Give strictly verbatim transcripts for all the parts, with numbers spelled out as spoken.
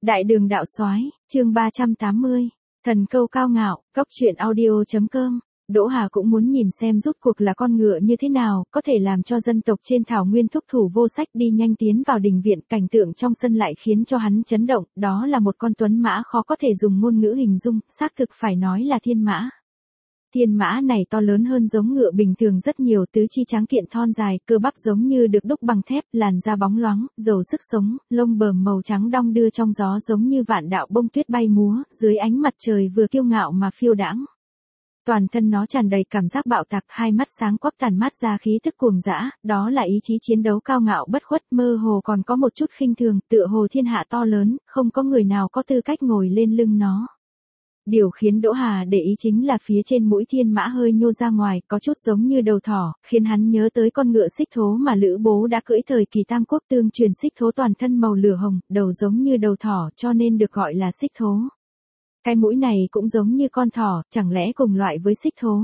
Đại đường đạo soái, chương ba trăm tám mươi, thần câu cao ngạo, cốc truyện audio.com. Đỗ Hà cũng muốn nhìn xem rút cuộc là con ngựa như thế nào, có thể làm cho dân tộc trên thảo nguyên thúc thủ vô sách đi nhanh tiến vào đình viện, cảnh tượng trong sân lại khiến cho hắn chấn động, đó là một con tuấn mã khó có thể dùng ngôn ngữ hình dung, xác thực phải nói là thiên mã. Thiên mã này to lớn hơn giống ngựa bình thường rất nhiều, tứ chi tráng kiện thon dài, cơ bắp giống như được đúc bằng thép, làn da bóng loáng, giàu sức sống, lông bờm màu trắng đong đưa trong gió giống như vạn đạo bông tuyết bay múa, dưới ánh mặt trời vừa kiêu ngạo mà phiêu đãng. Toàn thân nó tràn đầy cảm giác bạo tạc, hai mắt sáng quắc tàn mát ra khí tức cuồng dã, đó là ý chí chiến đấu cao ngạo bất khuất, mơ hồ còn có một chút khinh thường, tựa hồ thiên hạ to lớn, không có người nào có tư cách ngồi lên lưng nó. Điều khiến Đỗ Hà để ý chính là phía trên mũi thiên mã hơi nhô ra ngoài, có chút giống như đầu thỏ, khiến hắn nhớ tới con ngựa xích thố mà Lữ Bố đã cưỡi thời kỳ Tam Quốc tương truyền. Xích thố toàn thân màu lửa hồng, đầu giống như đầu thỏ, cho nên được gọi là xích thố. Cái mũi này cũng giống như con thỏ, chẳng lẽ cùng loại với xích thố?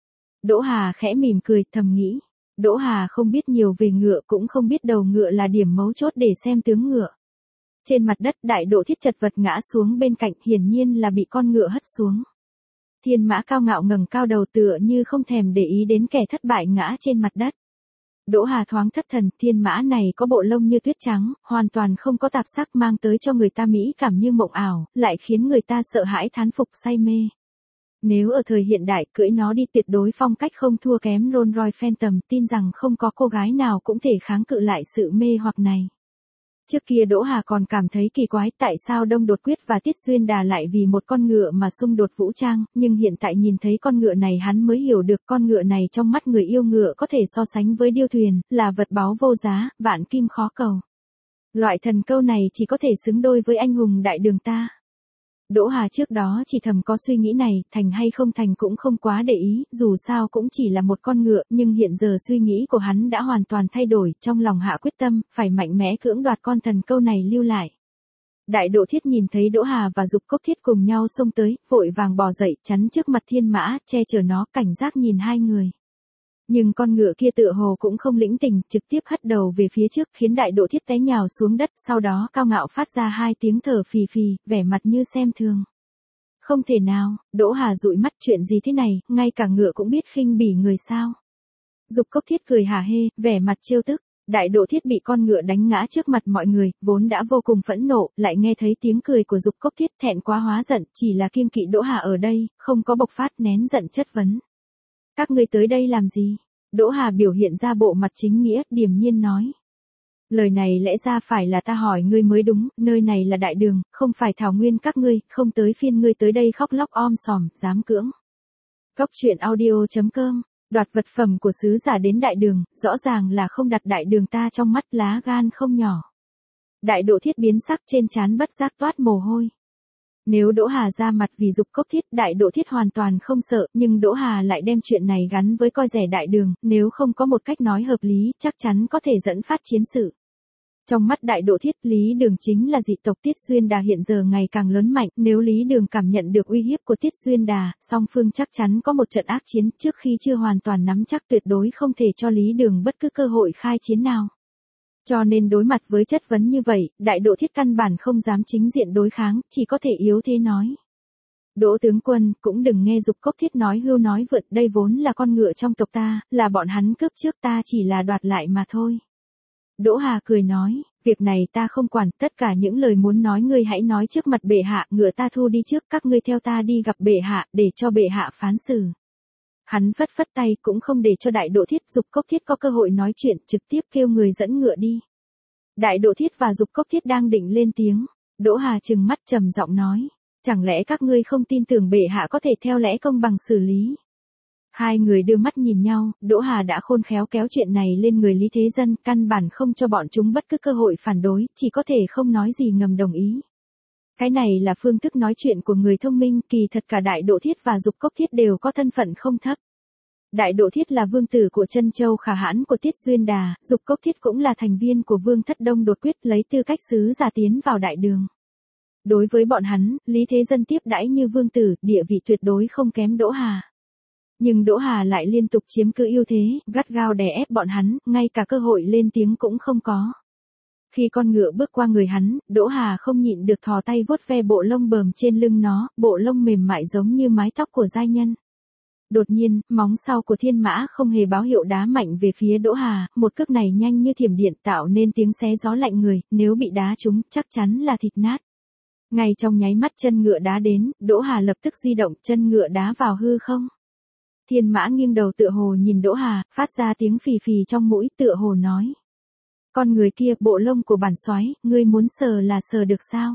Đỗ Hà khẽ mỉm cười, thầm nghĩ. Đỗ Hà không biết nhiều về ngựa, cũng không biết đầu ngựa là điểm mấu chốt để xem tướng ngựa. Trên mặt đất, Đại Độ Thiết chật vật ngã xuống bên cạnh, hiển nhiên là bị con ngựa hất xuống. Thiên mã cao ngạo ngẩng cao đầu tựa như không thèm để ý đến kẻ thất bại ngã trên mặt đất. Đỗ Hà thoáng thất thần, thiên mã này có bộ lông như tuyết trắng, hoàn toàn không có tạp sắc, mang tới cho người ta mỹ cảm như mộng ảo, lại khiến người ta sợ hãi thán phục say mê. Nếu ở thời hiện đại cưỡi nó đi tuyệt đối phong cách không thua kém Rolls Royce Phantom, tin rằng không có cô gái nào cũng thể kháng cự lại sự mê hoặc này. Trước kia Đỗ Hà còn cảm thấy kỳ quái tại sao Đông Đột Quyết và Tiết Xuyên Đà lại vì một con ngựa mà xung đột vũ trang, nhưng hiện tại nhìn thấy con ngựa này hắn mới hiểu được con ngựa này trong mắt người yêu ngựa có thể so sánh với điêu thuyền, là vật báu vô giá, vạn kim khó cầu. Loại thần câu này chỉ có thể xứng đôi với anh hùng đại đường ta. Đỗ Hà trước đó chỉ thầm có suy nghĩ này, thành hay không thành cũng không quá để ý, dù sao cũng chỉ là một con ngựa, nhưng hiện giờ suy nghĩ của hắn đã hoàn toàn thay đổi, trong lòng hạ quyết tâm, phải mạnh mẽ cưỡng đoạt con thần câu này lưu lại. Đại Độ Thiết nhìn thấy Đỗ Hà và Dục Cốc Thiết cùng nhau xông tới, vội vàng bò dậy, chắn trước mặt thiên mã, che chở nó, cảnh giác nhìn hai người. Nhưng con ngựa kia tựa hồ cũng không lĩnh tình, trực tiếp hất đầu về phía trước, khiến Đại Độ Thiết té nhào xuống đất, sau đó cao ngạo phát ra hai tiếng thở phì phì, vẻ mặt như xem thường. Không thể nào, Đỗ Hà dụi mắt, chuyện gì thế này, ngay cả ngựa cũng biết khinh bỉ người sao? Dục Cốc Thiết cười hả hê, vẻ mặt trêu tức. Đại Độ Thiết bị con ngựa đánh ngã trước mặt mọi người, vốn đã vô cùng phẫn nộ, lại nghe thấy tiếng cười của Dục Cốc Thiết, thẹn quá hóa giận, chỉ là kiêng kỵ Đỗ Hà ở đây, không có bộc phát, nén giận chất vấn. Các ngươi tới đây làm gì? Đỗ Hà biểu hiện ra bộ mặt chính nghĩa, điềm nhiên nói. Lời này lẽ ra phải là ta hỏi ngươi mới đúng, nơi này là đại đường, không phải thảo nguyên các ngươi, không tới phiên ngươi tới đây khóc lóc om sòm, dám cưỡng. Cốc truyện audio.com, đoạt vật phẩm của sứ giả đến đại đường, rõ ràng là không đặt đại đường ta trong mắt, lá gan không nhỏ. Đại Độ Thiết biến sắc, trên trán bất giác toát mồ hôi. Nếu Đỗ Hà ra mặt vì Dục Cốc Thiết, Đại Độ Thiết hoàn toàn không sợ, nhưng Đỗ Hà lại đem chuyện này gắn với coi rẻ đại đường, nếu không có một cách nói hợp lý, chắc chắn có thể dẫn phát chiến sự. Trong mắt Đại Độ Thiết, Lý Đường chính là dị tộc Tiết Xuyên Đà hiện giờ ngày càng lớn mạnh, nếu Lý Đường cảm nhận được uy hiếp của Tiết Xuyên Đà, song phương chắc chắn có một trận ác chiến, trước khi chưa hoàn toàn nắm chắc tuyệt đối không thể cho Lý Đường bất cứ cơ hội khai chiến nào. Cho nên đối mặt với chất vấn như vậy, Đại Độ Thiết căn bản không dám chính diện đối kháng, chỉ có thể yếu thế nói. Đỗ tướng quân, cũng đừng nghe Dục Cốc Thiết nói hưu nói vượt, đây vốn là con ngựa trong tộc ta, là bọn hắn cướp trước, ta chỉ là đoạt lại mà thôi. Đỗ Hà cười nói, việc này ta không quản, tất cả những lời muốn nói ngươi hãy nói trước mặt bệ hạ, ngựa ta thu đi trước, các ngươi theo ta đi gặp bệ hạ, để cho bệ hạ phán xử. Hắn phất phất tay, cũng không để cho Đại Độ Thiết, Dục Cốc Thiết có cơ hội nói chuyện, trực tiếp kêu người dẫn ngựa đi. Đại Độ Thiết và Dục Cốc Thiết đang định lên tiếng, Đỗ Hà trừng mắt trầm giọng nói, chẳng lẽ các ngươi không tin tưởng bệ hạ có thể theo lẽ công bằng xử lý? Hai người đưa mắt nhìn nhau, Đỗ Hà đã khôn khéo kéo chuyện này lên người Lý Thế Dân, căn bản không cho bọn chúng bất cứ cơ hội phản đối, chỉ có thể không nói gì ngầm đồng ý. Cái này là phương thức nói chuyện của người thông minh, kỳ thật cả Đại Độ Thiết và Dục Cốc Thiết đều có thân phận không thấp. Đại Độ Thiết là vương tử của Trân Châu Khả Hãn của Tiết Xuyên Đà, Dục Cốc Thiết cũng là thành viên của Vương thất Đông Đột Quyết, lấy tư cách sứ giả tiến vào đại đường. Đối với bọn hắn, Lý Thế Dân tiếp đãi như vương tử, địa vị tuyệt đối không kém Đỗ Hà. Nhưng Đỗ Hà lại liên tục chiếm cứ ưu thế, gắt gao đè ép bọn hắn, ngay cả cơ hội lên tiếng cũng không có. Khi con ngựa bước qua người hắn, Đỗ Hà không nhịn được thò tay vuốt ve bộ lông bờm trên lưng nó, bộ lông mềm mại giống như mái tóc của giai nhân. Đột nhiên, móng sau của thiên mã không hề báo hiệu đá mạnh về phía Đỗ Hà, một cước này nhanh như thiểm điện tạo nên tiếng xé gió lạnh người, nếu bị đá trúng, chắc chắn là thịt nát. Ngay trong nháy mắt chân ngựa đá đến, Đỗ Hà lập tức di động, chân ngựa đá vào hư không. Thiên mã nghiêng đầu tựa hồ nhìn Đỗ Hà, phát ra tiếng phì phì trong mũi, tựa hồ nói. Con người kia, bộ lông của bản soái, ngươi muốn sờ là sờ được sao?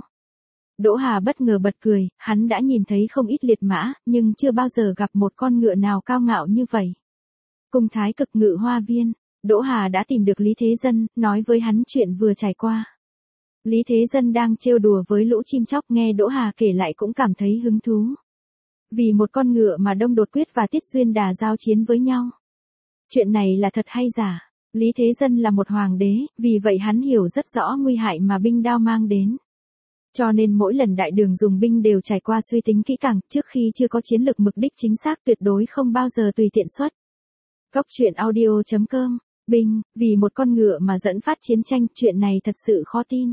Đỗ Hà bất ngờ bật cười, hắn đã nhìn thấy không ít liệt mã, nhưng chưa bao giờ gặp một con ngựa nào cao ngạo như vậy. Cung Thái Cực Ngự Hoa Viên, Đỗ Hà đã tìm được Lý Thế Dân, nói với hắn chuyện vừa trải qua. Lý Thế Dân đang trêu đùa với lũ chim chóc, nghe Đỗ Hà kể lại cũng cảm thấy hứng thú. Vì một con ngựa mà Đông Đột Quyết và Tiết Xuyên Đà giao chiến với nhau. Chuyện này là thật hay giả? Lý Thế Dân là một hoàng đế, vì vậy hắn hiểu rất rõ nguy hại mà binh đao mang đến. Cho nên mỗi lần đại đường dùng binh đều trải qua suy tính kỹ càng, trước khi chưa có chiến lược mục đích chính xác tuyệt đối không bao giờ tùy tiện xuất. Góc truyện audio chấm com, binh, vì một con ngựa mà dẫn phát chiến tranh, chuyện này thật sự khó tin.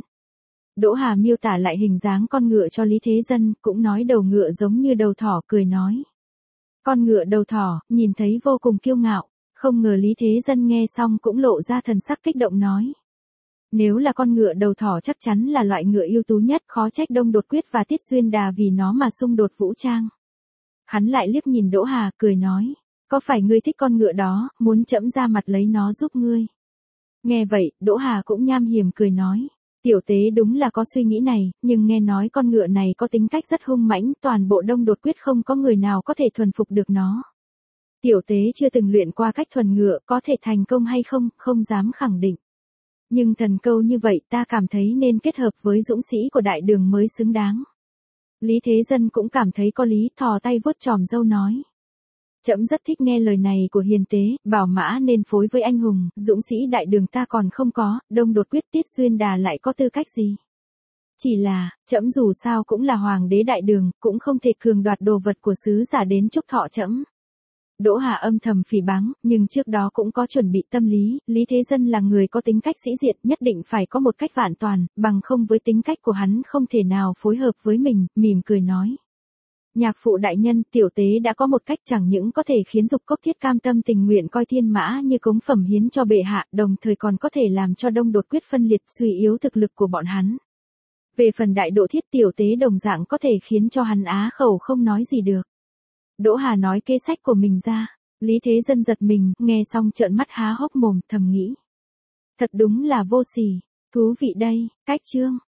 Đỗ Hà miêu tả lại hình dáng con ngựa cho Lý Thế Dân, cũng nói đầu ngựa giống như đầu thỏ, cười nói. Con ngựa đầu thỏ, nhìn thấy vô cùng kiêu ngạo, không ngờ Lý Thế Dân nghe xong cũng lộ ra thần sắc kích động nói. Nếu là con ngựa đầu thỏ chắc chắn là loại ngựa ưu tú nhất, khó trách Đông Đột Quyết và Tiết Xuyên Đà vì nó mà xung đột vũ trang. Hắn lại liếc nhìn Đỗ Hà, cười nói, có phải ngươi thích con ngựa đó, muốn trẫm ra mặt lấy nó giúp ngươi? Nghe vậy, Đỗ Hà cũng nham hiểm cười nói, tiểu tế đúng là có suy nghĩ này, nhưng nghe nói con ngựa này có tính cách rất hung mãnh, toàn bộ Đông Đột Quyết không có người nào có thể thuần phục được nó. Tiểu tế chưa từng luyện qua cách thuần ngựa, có thể thành công hay không, không dám khẳng định. Nhưng thần câu như vậy ta cảm thấy nên kết hợp với dũng sĩ của đại đường mới xứng đáng. Lý Thế Dân cũng cảm thấy có lý, thò tay vuốt chòm râu nói. Trẫm rất thích nghe lời này của hiền tế, bảo mã nên phối với anh hùng, dũng sĩ đại đường ta còn không có, Đông Đột Quyết Tiết Xuyên Đà lại có tư cách gì? Chỉ là, trẫm dù sao cũng là hoàng đế đại đường, cũng không thể cường đoạt đồ vật của sứ giả đến chúc thọ trẫm. Đỗ Hà âm thầm phỉ báng, nhưng trước đó cũng có chuẩn bị tâm lý, Lý Thế Dân là người có tính cách sĩ diện, nhất định phải có một cách vạn toàn, bằng không với tính cách của hắn không thể nào phối hợp với mình, mỉm cười nói. Nhạc phụ đại nhân, tiểu tế đã có một cách chẳng những có thể khiến Dục Cốc Thiết cam tâm tình nguyện coi thiên mã như cống phẩm hiến cho bệ hạ, đồng thời còn có thể làm cho Đông Đột Quyết phân liệt, suy yếu thực lực của bọn hắn. Về phần đại độ thiết, tiểu tế đồng dạng có thể khiến cho hắn á khẩu không nói gì được. Đỗ Hà nói kế sách của mình ra, Lý Thế Dân giật mình, nghe xong trợn mắt há hốc mồm, thầm nghĩ. Thật đúng là vô sỉ, thú vị đây, cách chương.